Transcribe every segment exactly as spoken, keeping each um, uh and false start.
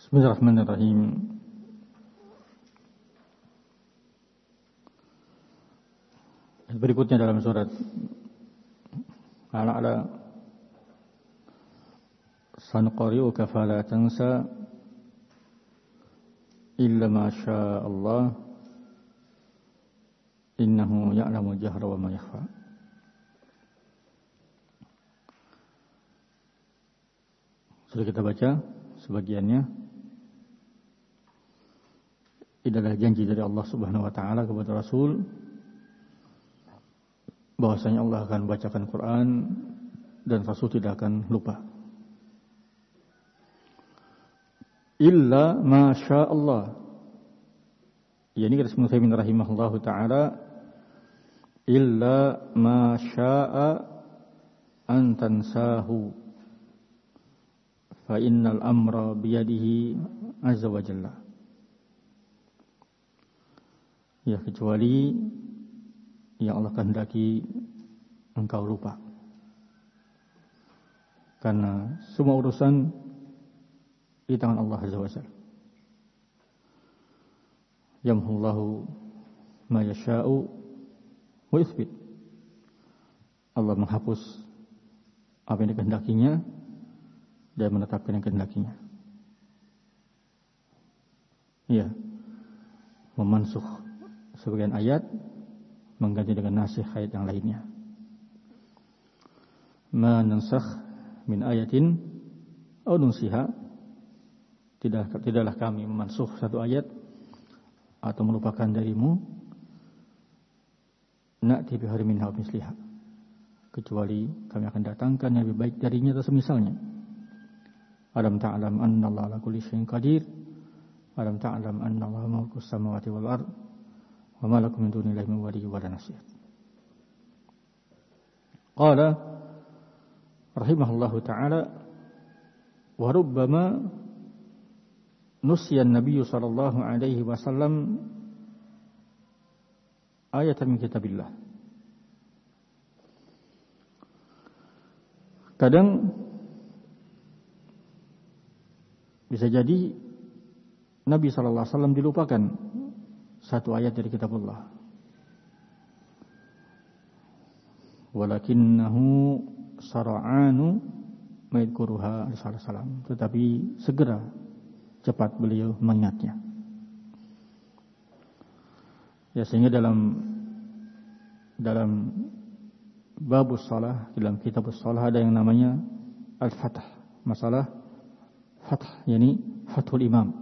Bismillahirrahmanirrahim. Berikutnya dalam surat Al-A'la, Sanqari'uka fala tansa illa ma syaa Allah innahu ya'lamul jahra wa ma yakhfa. Sudah kita baca sebagiannya. Ini adalah janji dari Allah Subhanahu wa taala kepada Rasul bahwasanya Allah akan membacakan Quran dan Rasul tidak akan lupa. Illa ma syaa Allah. Ya, ini kata Ibnu Utsaimin rahimahullahu taala, illa ma syaa an tansahu fa innal amra biyadihi azza wa jalla. Ya, kecuali yang Allah kehendaki engkau lupa. Karena semua urusan di tangan Allah azza wa jalla. Yamhullahu ma yasha'u wa yuthbit. Allah menghapus apa yang dikehendakinya dan menetapkan yang kehendakinya. Ya, memansuh sebagian ayat, mengganti dengan nasih ayat yang lainnya. Ma nansakh min ayatin aw nunsiha, tidak tidaklah kami memansuh satu ayat atau melupakan darimu, na'ti bi khairin minha wa misliha, kecuali kami akan datangkan yang lebih baik darinya atau semisalnya. Alam ta'lam anna Allah ala kulli syai'in qadir, alam ta'lam anna Allah mulkus samawati wal ard, wa ma lakum min dunillahi min waliyyin wa la nasir. Qala rahimahullahu ta'ala, wa rubbama nusya an-nabiy sallallahu alaihi wasallam ayatan min kitabillah. Kadang bisa jadi Nabi sallallahu alaihi wasallam dilupakan satu ayat dari kitabullah. Walakinnahu sara'anu maidkuruha alaihi salam. Tetapi segera cepat beliau mengingatnya. Ya, sehingga dalam dalam babus shalah, dalam kitabus shalah ada yang namanya al-fath, masalah fath, yakni fathul imam.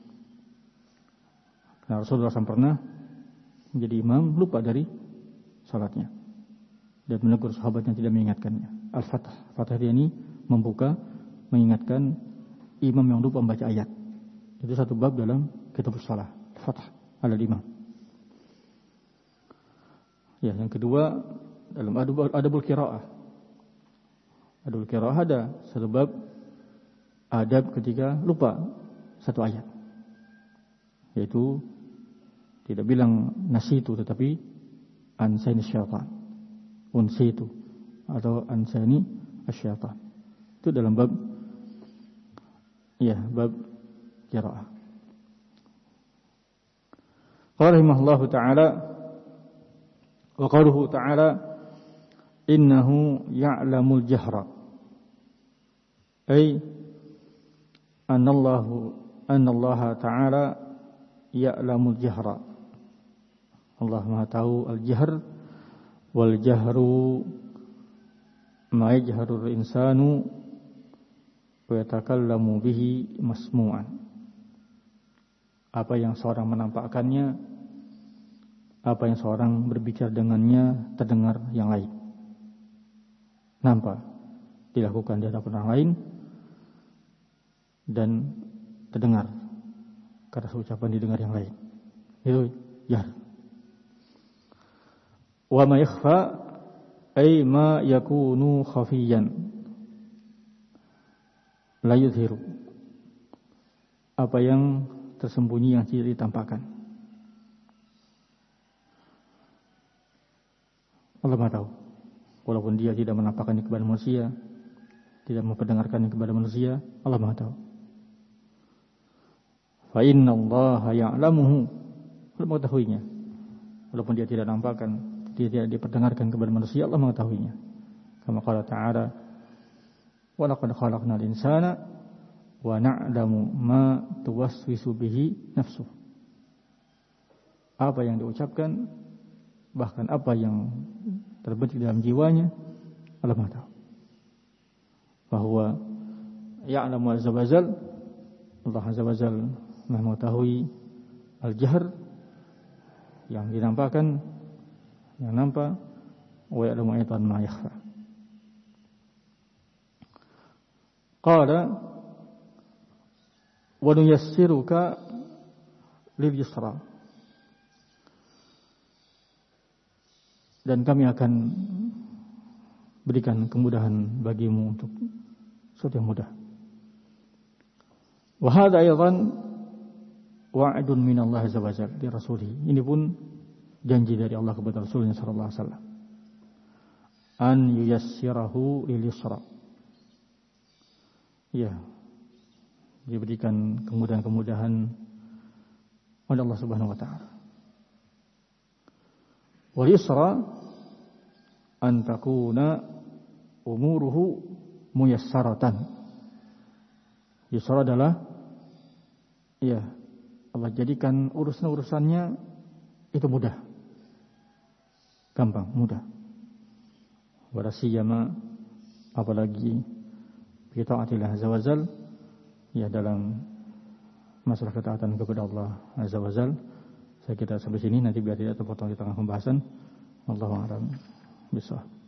Nah, Rasulullah shallallahu alaihi wasallam pernah menjadi imam, lupa dari salatnya dan menegur sahabat yang tidak mengingatkannya. Al-fath, fath ini membuka, mengingatkan imam yang lupa membaca ayat. Itu satu bab dalam kitab shalah, fath ala imam. Ya, yang kedua dalam adab adabul qiraah. Adabul qiraah ada satu bab adab ketika lupa satu ayat, yaitu tidak bilang nasitu tetapi ansani syaitan, unsitu atau ansani asyaitan. Itu dalam bab ya bab qiraah. Qala rahimahullahu ta'ala, wa qauluhu ta'ala innahu ya'lamul jahra, ay annallahu annallaha ta'ala ya'lamul jahra. Allah Maha tahu al-jahr, wal jahru ma yajharul insanu wa yatakallamu bihi masmu'an. Apa yang seorang menampakkannya, apa yang seorang berbicara dengannya terdengar yang lain. Nampak dilakukan di hadapan orang lain dan terdengar karena ucapan didengar yang lain. Itu jahr. Wa ma yakhfa ay ma yakunu khafiyan la yudhiru, apa yang tersembunyi yang tidak ditampakkan. Allah Maha tahu. Walaupun dia tidak menampakkannya kepada manusia, tidak memperdengarkannya kepada manusia, Allah Maha tahu. Fa innallaha ya'lamuhu, Allah mengetahuinya. Walaupun dia tidak nampakkan, dia tidak diperdengarkan kepada manusia, Allah mengetahuinya. Kama qala ta'ala, wa laqad khalaqnal insana wa na'lamu ma tuwaswisu bihi nafsuh. Apa yang diucapkan, bahkan apa yang terbetik dalam jiwanya, Allah mengetahui. Bahwa ya'lamu azza wa jal, Allah azza wa jal mengetahui al-jahr, yang dinampakkan, yang nampak, wa ya'lamu aidan ma yakhfa. Qala wa nuyassiruka lil yusra, dan kami akan berikan kemudahan bagimu untuk sesuatu yang mudah. Wa hadza aidan wa'dun min Allah azza wa jalla li rasulih. Ini pun janji dari Allah kepada Rasulnya sallallahu alaihi wasallam. An yuyassirahu lil yusra. Ya, diberikan kemudahan-kemudahan oleh Allah Subhanahu wa taala. Wal yusra an takuna umuruhu muyassaratan. Yusra adalah, ya, Allah jadikan urusan-urusannya itu mudah, gampang, mudah. Warasiyama, apalagi fi ta'atillah azza wa jal, ya, dalam masalah ketaatan kepada Allah azza wa jal. Saya kira sampai sini, nanti biar tidak terpotong di tengah pembahasan. Wallahu a'lam bishawab.